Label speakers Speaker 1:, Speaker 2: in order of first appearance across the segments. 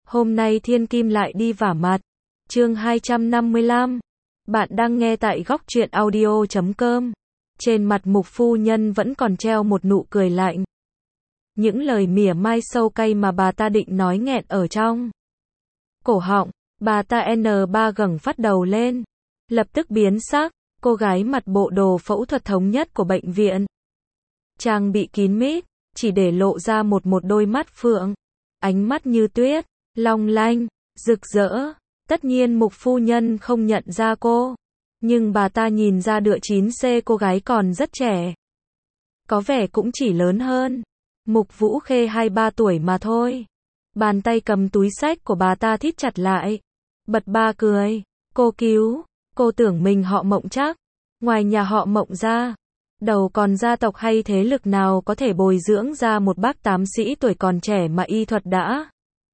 Speaker 1: Hôm nay Thiên Kim lại đi vả mặt. Chương 255. Bạn đang nghe tại góc truyện audio.com. Trên mặt Mục phu nhân vẫn còn treo một nụ cười lạnh. Những lời mỉa mai sâu cay mà bà ta định nói nghẹn ở trong cổ họng. Bà ta N3 gẳng phát đầu lên, lập tức biến sắc. Cô gái mặc bộ đồ phẫu thuật thống nhất của bệnh viện, trang bị kín mít, chỉ để lộ ra một đôi mắt phượng, ánh mắt như tuyết, long lanh, rực rỡ. Tất nhiên Mục phu nhân không nhận ra cô, nhưng bà ta nhìn ra được 9C cô gái còn rất trẻ, có vẻ cũng chỉ lớn hơn Mục Vũ Khê 2-3 tuổi mà thôi. Bàn tay cầm túi xách của bà ta thít chặt lại, bật ba cười. Cô cứu, cô tưởng mình họ Mộng chắc, ngoài nhà họ Mộng ra, đầu còn gia tộc hay thế lực nào có thể bồi dưỡng ra một bác tám sĩ tuổi còn trẻ mà y thuật đã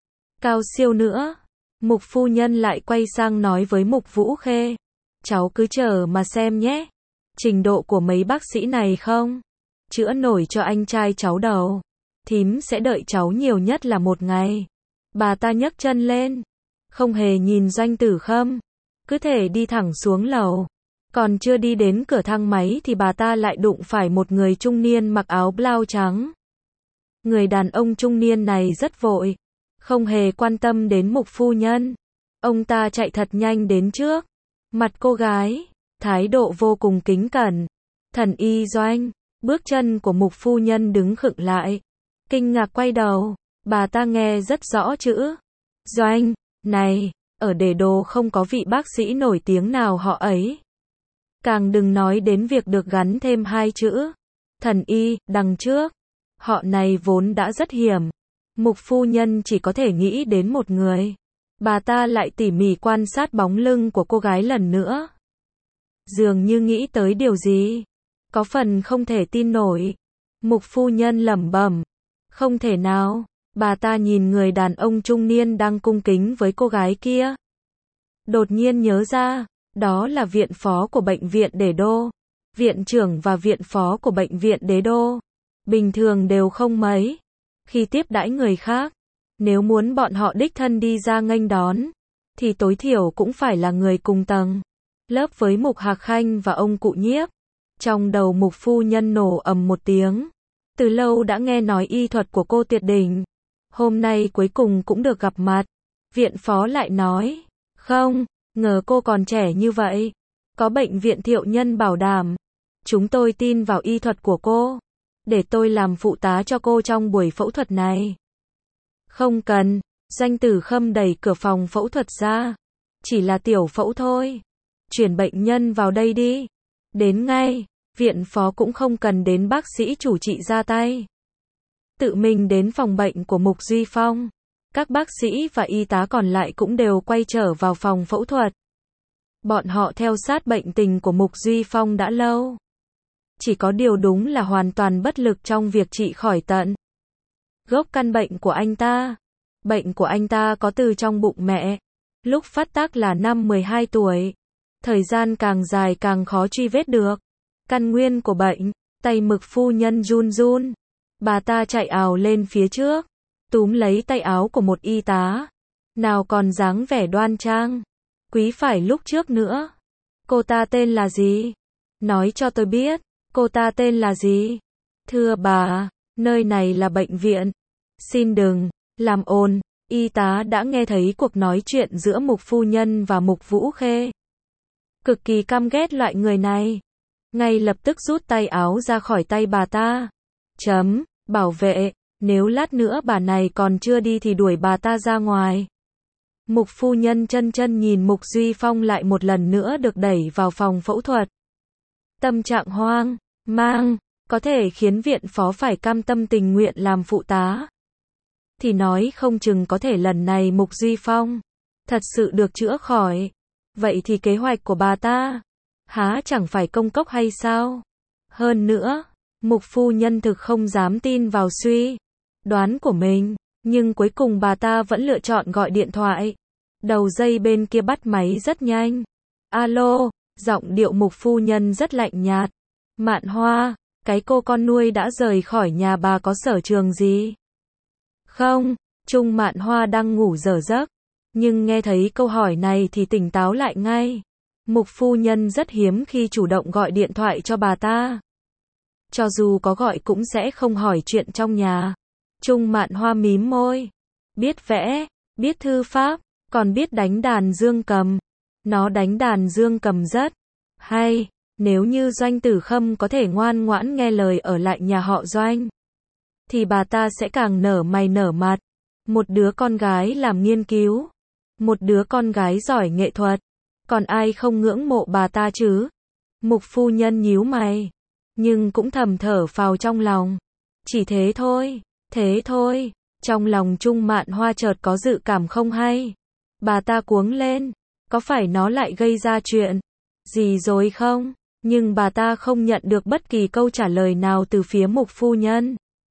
Speaker 1: cao siêu nữa. Mục phu nhân lại quay sang nói với Mục Vũ Khê, cháu cứ chờ mà xem nhé, trình độ của mấy bác sĩ này không chữa nổi cho anh trai cháu đâu, thím sẽ đợi cháu nhiều nhất là 1 ngày. Bà ta nhấc chân lên, không hề nhìn Doanh Tử Khâm, cứ thể đi thẳng xuống lầu. Còn chưa đi đến cửa thang máy thì bà ta lại đụng phải một người trung niên mặc áo blau trắng. Người đàn ông trung niên này rất vội, không hề quan tâm đến Mục phu nhân. Ông ta chạy thật nhanh đến trước mặt cô gái, thái độ vô cùng kính cẩn. Thần y Doanh. Bước chân của Mục phu nhân đứng khựng lại, kinh ngạc quay đầu. Bà ta nghe rất rõ chữ Doanh này, ở Đề Đô không có vị bác sĩ nổi tiếng nào họ ấy. Càng đừng nói đến việc được gắn thêm 2 chữ thần y đằng trước. Họ này vốn đã rất hiểm. Mục phu nhân chỉ có thể nghĩ đến một người. Bà ta lại tỉ mỉ quan sát bóng lưng của cô gái lần nữa, dường như nghĩ tới điều gì, có phần không thể tin nổi. Mục phu nhân lẩm bẩm, không thể nào. Bà ta nhìn người đàn ông trung niên đang cung kính với cô gái kia, đột nhiên nhớ ra, đó là viện phó của bệnh viện Đề Đô. Viện trưởng và viện phó của bệnh viện Đế Đô bình thường đều không mấy khi tiếp đãi người khác. Nếu muốn bọn họ đích thân đi ra nghênh đón, thì tối thiểu cũng phải là người cùng tầng lớp với Mục Hạc Khanh và ông cụ Nhiếp. Trong đầu Mục phu nhân nổ ầm một tiếng. Từ lâu đã nghe nói y thuật của cô tuyệt đỉnh, hôm nay cuối cùng cũng được gặp mặt. Viện phó lại nói, không ngờ cô còn trẻ như vậy. Có bệnh viện Thiệu Nhân bảo đảm, chúng tôi tin vào y thuật của cô, để tôi làm phụ tá cho cô trong buổi phẫu thuật này. Không cần. Doanh Tử Khâm đẩy cửa phòng phẫu thuật ra, chỉ là tiểu phẫu thôi, chuyển bệnh nhân vào đây đi. Đến ngay. Viện phó cũng không cần đến bác sĩ chủ trị ra tay, tự mình đến phòng bệnh của Mục Duy Phong. Các bác sĩ và y tá còn lại cũng đều quay trở vào phòng phẫu thuật. Bọn họ theo sát bệnh tình của Mục Duy Phong đã lâu, chỉ có điều đúng là hoàn toàn bất lực trong việc trị khỏi tận gốc căn bệnh của anh ta. Bệnh của anh ta có từ trong bụng mẹ, lúc phát tác là năm 12 tuổi. Thời gian càng dài càng khó truy vết được căn nguyên của bệnh. Tay Mục phu nhân run run. Bà ta chạy ào lên phía trước, túm lấy tay áo của một y tá, nào còn dáng vẻ đoan trang quý phái lúc trước nữa. Cô ta tên là gì? Nói cho tôi biết, cô ta tên là gì? Thưa bà, nơi này là bệnh viện. Xin đừng làm ồn. Y tá đã nghe thấy cuộc nói chuyện giữa Mục phu nhân và Mục Vũ Khê, cực kỳ căm ghét loại người này, ngay lập tức rút tay áo ra khỏi tay bà ta. Bảo vệ, nếu lát nữa bà này còn chưa đi thì đuổi bà ta ra ngoài. Mục phu nhân chân nhìn Mục Duy Phong lại một lần nữa được đẩy vào phòng phẫu thuật. Tâm trạng hoang mang, có thể khiến viện phó phải cam tâm tình nguyện làm phụ tá, thì nói không chừng có thể lần này Mục Duy Phong thật sự được chữa khỏi. Vậy thì kế hoạch của bà ta há chẳng phải công cốc hay sao? Hơn nữa, Mục phu nhân thực không dám tin vào suy đoán của mình, nhưng cuối cùng bà ta vẫn lựa chọn gọi điện thoại. Đầu dây bên kia bắt máy rất nhanh. Alo, giọng điệu Mục phu nhân rất lạnh nhạt. Mạn Hoa, cái cô con nuôi đã rời khỏi nhà bà có sở trường gì? Không, Trung Mạn Hoa đang ngủ dở giấc, nhưng nghe thấy câu hỏi này thì tỉnh táo lại ngay. Mục phu nhân rất hiếm khi chủ động gọi điện thoại cho bà ta. Cho dù có gọi cũng sẽ không hỏi chuyện trong nhà. Trung Mạn Hoa mím môi. Biết vẽ, biết thư pháp, còn biết đánh đàn dương cầm. Nó đánh đàn dương cầm rất hay. Nếu như Doanh Tử Khâm có thể ngoan ngoãn nghe lời ở lại nhà họ Doanh, thì bà ta sẽ càng nở mày nở mặt. Một đứa con gái làm nghiên cứu, một đứa con gái giỏi nghệ thuật, còn ai không ngưỡng mộ bà ta chứ? Mục phu nhân nhíu mày, nhưng cũng thầm thở phào trong lòng. Chỉ thế thôi, thế thôi. Trong lòng Trung Mạn Hoa chợt có dự cảm không hay. Bà ta cuống lên, có phải nó lại gây ra chuyện gì rồi không? Nhưng bà ta không nhận được bất kỳ câu trả lời nào từ phía mục phu nhân.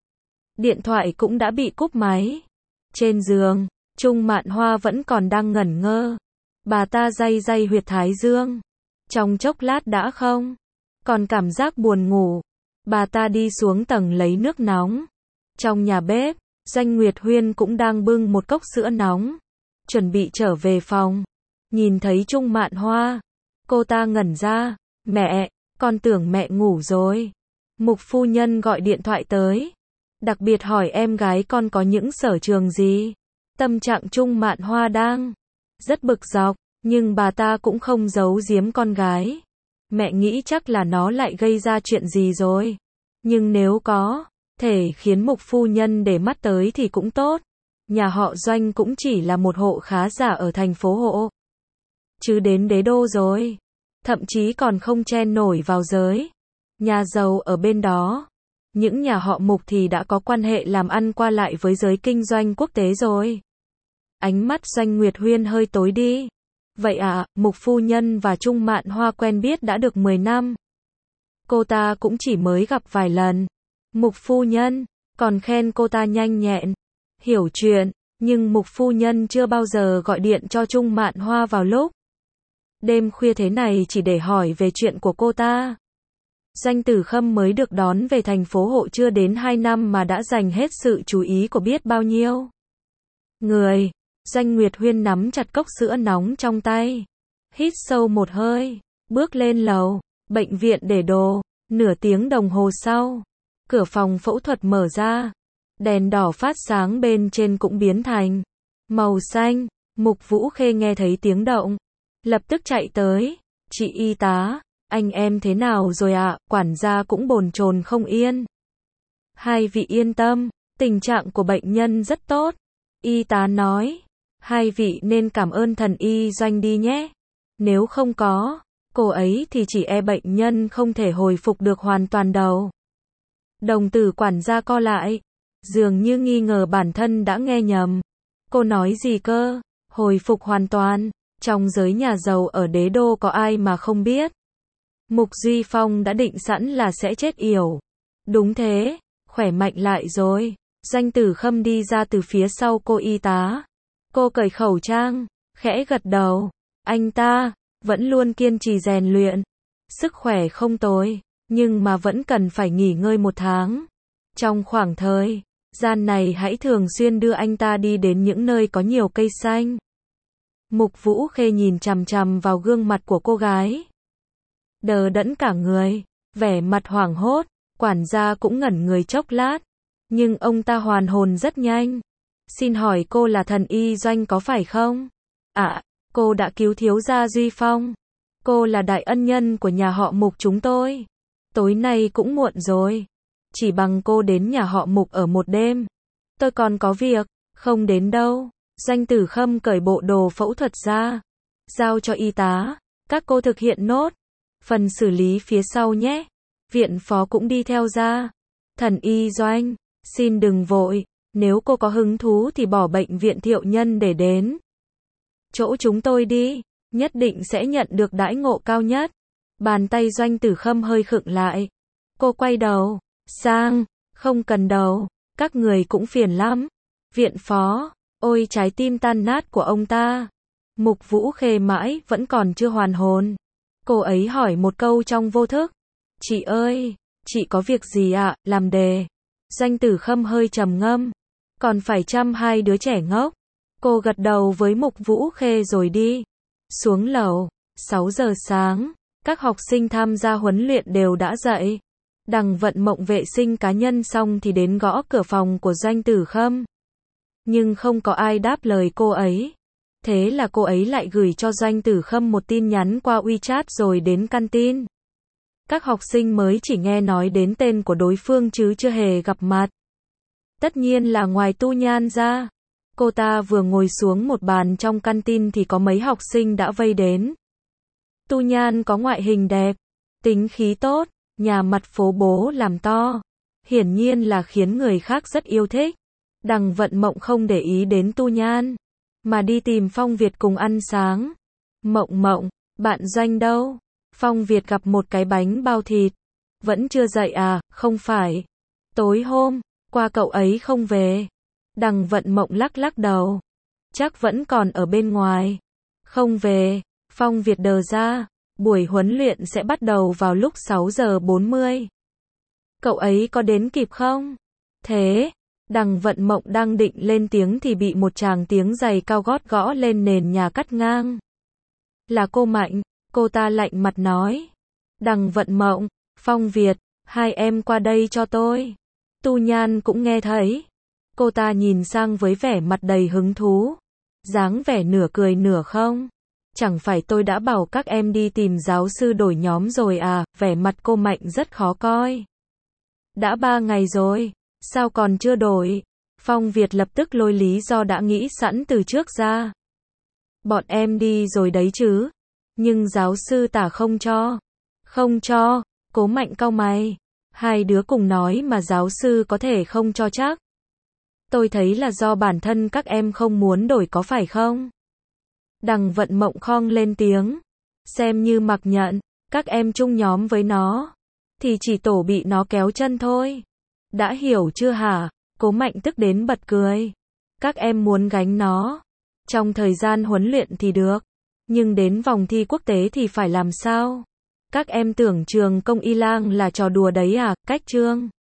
Speaker 1: Điện thoại cũng đã bị cúp máy. Trên giường, Trung Mạn Hoa vẫn còn đang ngẩn ngơ. Bà ta day day huyệt thái dương. Trong chốc lát đã không còn cảm giác buồn ngủ. Bà ta đi xuống tầng lấy nước nóng. Trong nhà bếp, Doanh Nguyệt Huyên cũng đang bưng một cốc sữa nóng, chuẩn bị trở về phòng. Nhìn thấy Trung Mạn Hoa, cô ta ngẩn ra. Mẹ, con tưởng mẹ ngủ rồi. Mục phu nhân gọi điện thoại tới, đặc biệt hỏi em gái con có những sở trường gì. Tâm trạng Trung Mạn Hoa đang rất bực dọc, nhưng bà ta cũng không giấu giếm con gái. Mẹ nghĩ chắc là nó lại gây ra chuyện gì rồi. Nhưng nếu có thể khiến mục phu nhân để mắt tới thì cũng tốt. Nhà họ Doanh cũng chỉ là một hộ khá giả ở thành phố hộ, chứ đến đế đô rồi, thậm chí còn không chen nổi vào giới nhà giàu ở bên đó. Những nhà họ Mục thì đã có quan hệ làm ăn qua lại với giới kinh doanh quốc tế rồi. Ánh mắt Doanh Nguyệt Huyên hơi tối đi. Vậy à, Mục phu nhân và Trung Mạn Hoa quen biết đã được 10 năm. Cô ta cũng chỉ mới gặp vài lần. Mục phu nhân còn khen cô ta nhanh nhẹn, hiểu chuyện, nhưng Mục phu nhân chưa bao giờ gọi điện cho Trung Mạn Hoa vào lúc đêm khuya thế này chỉ để hỏi về chuyện của cô ta. Doanh Tử Khâm mới được đón về thành phố hộ chưa đến 2 năm mà đã dành hết sự chú ý của biết bao nhiêu người. Doanh Nguyệt Huyên nắm chặt cốc sữa nóng trong tay, hít sâu một hơi, bước lên lầu, bệnh viện để đồ. Nửa tiếng đồng hồ sau, cửa phòng phẫu thuật mở ra, đèn đỏ phát sáng bên trên cũng biến thành màu xanh. Mục Vũ Khê nghe thấy tiếng động, lập tức chạy tới. Chị y tá, anh em thế nào rồi ạ? Quản gia cũng bồn chồn không yên. Hai vị yên tâm, tình trạng của bệnh nhân rất tốt. Y tá nói, hai vị nên cảm ơn thần y Doanh đi nhé. Nếu không có cô ấy thì chỉ e bệnh nhân không thể hồi phục được hoàn toàn đâu. Đồng tử quản gia co lại, dường như nghi ngờ bản thân đã nghe nhầm. Cô nói gì cơ? Hồi phục hoàn toàn? Trong giới nhà giàu ở đế đô có ai mà không biết. Mục Duy Phong đã định sẵn là sẽ chết yểu. Đúng thế, khỏe mạnh lại rồi. Doanh Tử Khâm đi ra từ phía sau cô y tá. Cô cởi khẩu trang, khẽ gật đầu. Anh ta vẫn luôn kiên trì rèn luyện. Sức khỏe không tồi, nhưng mà vẫn cần phải nghỉ ngơi 1 tháng. Trong khoảng thời gian này hãy thường xuyên đưa anh ta đi đến những nơi có nhiều cây xanh. Mục Vũ Khê nhìn chằm chằm vào gương mặt của cô gái, đờ đẫn cả người, vẻ mặt hoảng hốt. Quản gia cũng ngẩn người chốc lát, nhưng ông ta hoàn hồn rất nhanh. Xin hỏi cô là thần y Doanh có phải không? À, cô đã cứu thiếu gia Duy Phong. Cô là đại ân nhân của nhà họ Mục chúng tôi. Tối nay cũng muộn rồi, chỉ bằng cô đến nhà họ Mục ở một đêm. Tôi còn có việc, không đến đâu. Doanh Tử Khâm cởi bộ đồ phẫu thuật ra, giao cho y tá. Các cô thực hiện nốt phần xử lý phía sau nhé. Viện phó cũng đi theo ra. Thần y Doanh, xin đừng vội. Nếu cô có hứng thú thì bỏ bệnh viện Thiệu Nhân để đến chỗ chúng tôi đi, nhất định sẽ nhận được đãi ngộ cao nhất. Bàn tay Doanh Tử Khâm hơi khựng lại. Cô quay đầu sang, không cần đâu, các người cũng phiền lắm. Viện phó, ôi trái tim tan nát của ông ta. Mục Vũ Khê mãi vẫn còn chưa hoàn hồn. Cô ấy hỏi một câu trong vô thức. Chị ơi, chị có việc gì ạ? Làm đề. Doanh Tử Khâm hơi trầm ngâm. Còn phải chăm hai đứa trẻ ngốc. Cô gật đầu với Mục Vũ Khê rồi đi xuống lầu. 6 giờ sáng, các học sinh tham gia huấn luyện đều đã dậy. Đằng Vận Mộng vệ sinh cá nhân xong thì đến gõ cửa phòng của Doanh Tử Khâm. Nhưng không có ai đáp lời cô ấy. Thế là cô ấy lại gửi cho Doanh Tử Khâm một tin nhắn qua WeChat rồi đến canteen. Các học sinh mới chỉ nghe nói đến tên của đối phương chứ chưa hề gặp mặt. Tất nhiên là ngoài Tu Nhan ra. Cô ta vừa ngồi xuống một bàn trong canteen thì có mấy học sinh đã vây đến. Tu Nhan có ngoại hình đẹp, tính khí tốt, nhà mặt phố bố làm to. Hiển nhiên là khiến người khác rất yêu thích. Đằng Vận Mộng không để ý đến Tu Nhan, mà đi tìm Phong Việt cùng ăn sáng. Mộng Mộng, bạn Doanh đâu? Phong Việt gặp một cái bánh bao thịt. Vẫn chưa dậy à? Không phải. Tối hôm qua cậu ấy không về. Đằng Vận Mộng lắc lắc đầu. Chắc vẫn còn ở bên ngoài. Không về. Phong Việt đờ ra. Buổi huấn luyện sẽ bắt đầu vào lúc 6 giờ 40. Cậu ấy có đến kịp không? Thế, Đằng Vận Mộng đang định lên tiếng thì bị một tràng tiếng giày cao gót gõ lên nền nhà cắt ngang. Là cô Mạnh, cô ta lạnh mặt nói. Đằng Vận Mộng, Phong Việt, hai em qua đây cho tôi. Tu Nhan cũng nghe thấy. Cô ta nhìn sang với vẻ mặt đầy hứng thú. Dáng vẻ nửa cười nửa không. Chẳng phải tôi đã bảo các em đi tìm giáo sư đổi nhóm rồi à? Vẻ mặt cô Mạnh rất khó coi. Đã 3 ngày rồi, sao còn chưa đổi? Phong Việt lập tức lôi lý do đã nghĩ sẵn từ trước ra. Bọn em đi rồi đấy chứ. Nhưng giáo sư Tả không cho. Không cho, Cố Mạnh cau mày. Hai đứa cùng nói mà giáo sư có thể không cho chắc. Tôi thấy là do bản thân các em không muốn đổi có phải không? Đằng Vận Mộng khong lên tiếng. Xem như mặc nhận, các em chung nhóm với nó. Thì chỉ tổ bị nó kéo chân thôi. Đã hiểu chưa hả? Cố Mạnh tức đến bật cười. Các em muốn gánh nó. Trong thời gian huấn luyện thì được. Nhưng đến vòng thi quốc tế thì phải làm sao? Các em tưởng trường Công Y Lang là trò đùa đấy à? Cách Trương